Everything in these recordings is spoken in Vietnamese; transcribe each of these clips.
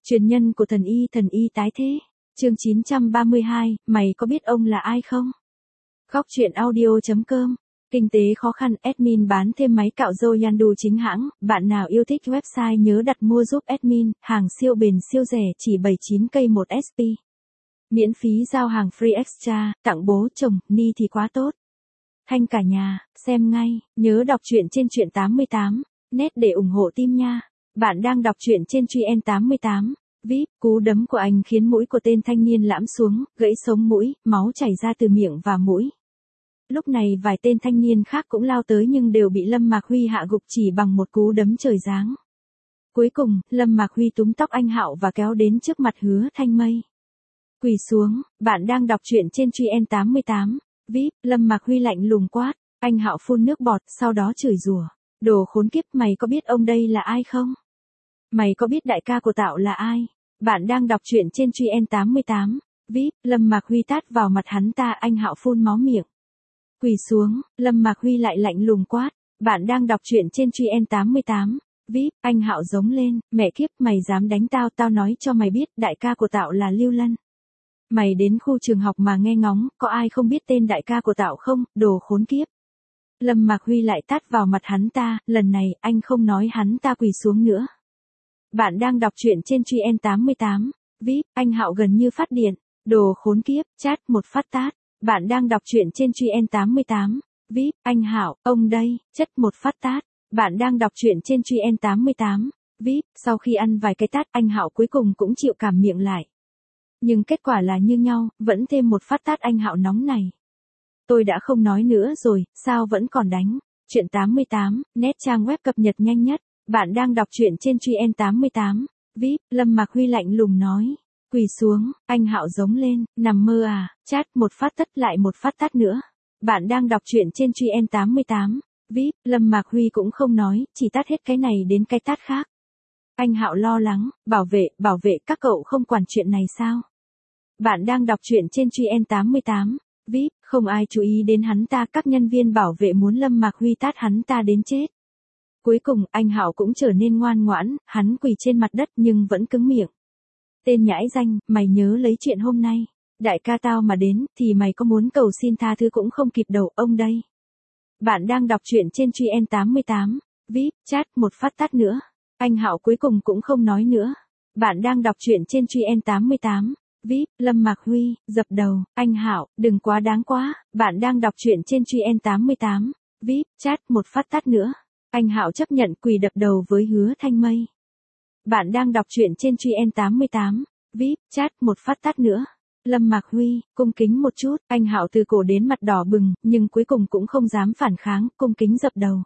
Truyền nhân của thần y tái thế. Chương 932, mày có biết ông là ai không? Góc truyện audio.com. Kinh tế khó khăn, admin bán thêm máy cạo râu Yandu chính hãng, bạn nào yêu thích website nhớ đặt mua giúp admin, hàng siêu bền siêu rẻ chỉ 79k 1 SP. Miễn phí giao hàng free extra, tặng bố chồng, ni thì quá tốt. Thanh cả nhà, xem ngay, nhớ đọc truyện trên truyện 88, net để ủng hộ team nha. Bạn đang đọc truyện trên Truyện 88. VIP, cú đấm của anh khiến mũi của tên thanh niên lõm xuống, gãy sống mũi, máu chảy ra từ miệng và mũi. Lúc này vài tên thanh niên khác cũng lao tới nhưng đều bị Lâm Mạc Huy hạ gục chỉ bằng một cú đấm trời giáng. Cuối cùng, Lâm Mạc Huy túm tóc anh Hạo và kéo đến trước mặt Hứa Thanh Mây. Quỳ xuống, bạn đang đọc truyện trên Truyện 88. VIP, Lâm Mạc Huy lạnh lùng quát, anh Hạo phun nước bọt, sau đó chửi rủa. Đồ khốn kiếp, mày có biết ông đây là ai không? Mày có biết đại ca của tao là ai? Bạn đang đọc truyện trên Truyện 88. VIP, Lâm Mạc Huy tát vào mặt hắn ta, anh Hạo phun máu miệng. Quỳ xuống, Lâm Mạc Huy lại lạnh lùng quát, bạn đang đọc truyện trên Truyện 88. VIP, anh Hạo giống lên, mẹ kiếp, mày dám đánh tao, tao nói cho mày biết, đại ca của tao là Lưu Lân. Mày đến khu trường học mà nghe ngóng, có ai không biết tên đại ca của tao không, đồ khốn kiếp. Lâm Mạc Huy lại tát vào mặt hắn ta, lần này, anh không nói hắn ta quỳ xuống nữa. Bạn đang đọc truyện trên Truyện 88. VIP, anh Hạo gần như phát điện, đồ khốn kiếp, chát một phát tát. Bạn đang đọc truyện trên Truyện 88. VIP, anh Hạo, ông đây, chất một phát tát. Bạn đang đọc truyện trên Truyện 88. VIP, sau khi ăn vài cái tát, anh Hạo cuối cùng cũng chịu cảm miệng lại. Nhưng kết quả là như nhau, vẫn thêm một phát tát anh Hạo nóng này. Tôi đã không nói nữa rồi, sao vẫn còn đánh? Truyện 88, net trang web cập nhật nhanh nhất. Bạn đang đọc truyện trên Truyện 88. VIP, Lâm Mạc Huy lạnh lùng nói. Quỳ xuống, anh Hạo giống lên, nằm mơ à, chát một phát tất lại một phát tát nữa. Bạn đang đọc truyện trên Truyện 88. VIP, Lâm Mạc Huy cũng không nói, chỉ tát hết cái này đến cái tát khác. Anh Hạo lo lắng, bảo vệ, các cậu không quản chuyện này sao? Bạn đang đọc truyện trên Truyện 88. VIP, không ai chú ý đến hắn ta, các nhân viên bảo vệ muốn Lâm Mạc Huy tát hắn ta đến chết. Cuối cùng, anh Hạo cũng trở nên ngoan ngoãn, hắn quỳ trên mặt đất nhưng vẫn cứng miệng. Tên nhãi danh, mày nhớ lấy chuyện hôm nay. Đại ca tao mà đến, thì mày có muốn cầu xin tha thứ cũng không kịp đâu, ông đây. Bạn đang đọc truyện trên Truyện 88. VIP, chat một phát tát nữa. Anh Hạo cuối cùng cũng không nói nữa. Bạn đang đọc truyện trên Truyện 88. VIP, Lâm Mạc Huy, dập đầu, anh Hạo, đừng quá đáng quá. Bạn đang đọc truyện trên Truyện 88. VIP, chat một phát tát nữa. Anh Hạo chấp nhận quỳ đập đầu với Hứa Thanh Mây. Bạn đang đọc truyện trên Truyện 88. VIP, chat một phát tát nữa. Lâm Mạc Huy, cung kính một chút, anh Hạo từ cổ đến mặt đỏ bừng, nhưng cuối cùng cũng không dám phản kháng, cung kính dập đầu.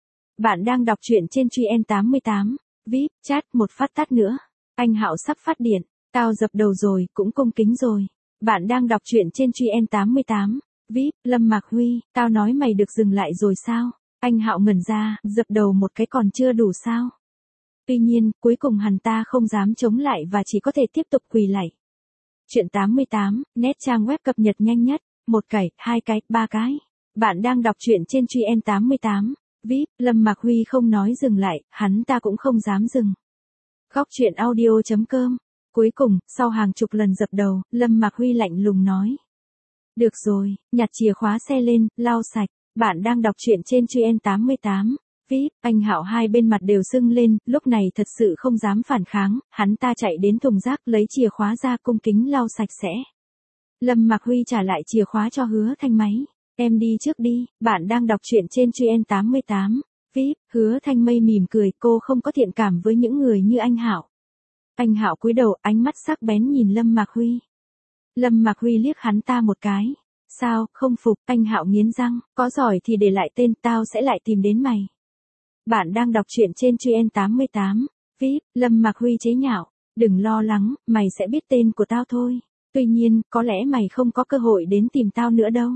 Bạn đang đọc truyện trên Truyện 88. VIP, chat một phát tát nữa. Anh Hạo sắp phát điện, tao dập đầu rồi, cũng cung kính rồi. Bạn đang đọc truyện trên Truyện 88. VIP, Lâm Mạc Huy, tao nói mày được dừng lại rồi sao? Anh Hạo ngẩn ra, dập đầu một cái còn chưa đủ sao? Tuy nhiên, cuối cùng hắn ta không dám chống lại và chỉ có thể tiếp tục quỳ lạy. Truyện 88, net trang web cập nhật nhanh nhất, một cái, hai cái, ba cái. Bạn đang đọc truyện trên Truyện 88. VIP, Lâm Mạc Huy không nói dừng lại, hắn ta cũng không dám dừng. Góc truyện audio.com. Cuối cùng, sau hàng chục lần dập đầu, Lâm Mạc Huy lạnh lùng nói. Được rồi, nhặt chìa khóa xe lên, lau sạch. Bạn đang đọc truyện trên Truyện 88. VIP, anh Hạo hai bên mặt đều sưng lên, lúc này thật sự không dám phản kháng, hắn ta chạy đến thùng rác lấy chìa khóa ra cung kính lau sạch sẽ. Lâm Mạc Huy trả lại chìa khóa cho Hứa Thanh Mây. Em đi trước đi, bạn đang đọc truyện trên Truyện 88. VIP, Hứa Thanh Mây mỉm cười, cô không có thiện cảm với những người như anh Hạo. Anh Hạo cúi đầu, ánh mắt sắc bén nhìn Lâm Mạc Huy. Lâm Mạc Huy liếc hắn ta một cái. Sao, không phục, anh Hạo nghiến răng, có giỏi thì để lại tên, tao sẽ lại tìm đến mày. Bạn đang đọc truyện trên Truyện 88. VIP, Lâm Mạc Huy chế nhạo, đừng lo lắng, mày sẽ biết tên của tao thôi. Tuy nhiên, có lẽ mày không có cơ hội đến tìm tao nữa đâu.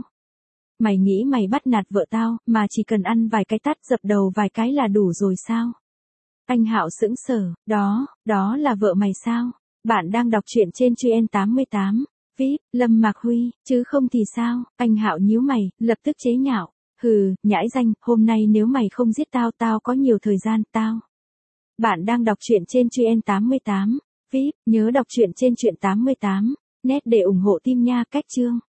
Mày nghĩ mày bắt nạt vợ tao, mà chỉ cần ăn vài cái tát dập đầu vài cái là đủ rồi sao? Anh Hạo sững sờ, đó là vợ mày sao? Bạn đang đọc truyện trên Truyện 88. VIP, Lâm Mạc Huy, chứ không thì sao? Anh Hạo nhíu mày, lập tức chế nhạo. Hừ, nhãi danh, hôm nay nếu mày không giết tao, tao có nhiều thời gian, tao. Bạn đang đọc truyện trên Truyện 88. VIP, nhớ đọc truyện trên truyện 88, net để ủng hộ team nha, cách chương.